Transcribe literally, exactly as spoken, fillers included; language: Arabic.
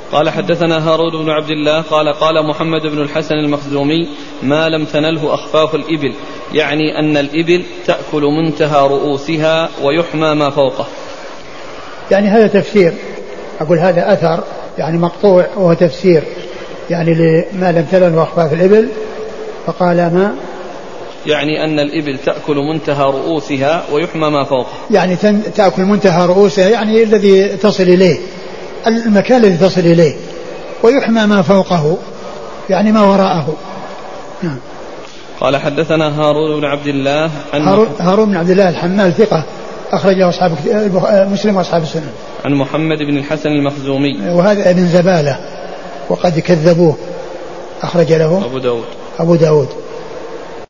قال حدثنا هارون بن عبد الله قال قال محمد بن الحسن المخزومي ما لم تنله أخفاف الإبل، يعني أن الإبل تأكل منتهى رؤوسها ويحمى ما فوقه. يعني هذا تفسير، أقول هذا أثر يعني مقطوع وهو تفسير يعني لما لم تنله أخفاف الإبل. فقال ما يعني أن الإبل تأكل منتهى رؤوسها ويحمى ما فوقه، يعني تأكل منتهى رؤوسها يعني الذي تصل إليه، المكان الذي تصل إليه، ويحمى ما فوقه يعني ما وراءه. نعم. قال حدثنا هارون بن عبد الله هارون, هارون بن عبد الله الحمال ثقة أخرجه أصحاب مسلم وأصحاب السنن. عن محمد بن الحسن المخزومي وهذا ابن زبالة وقد كذبوه، أخرج له أبو داود أبو داود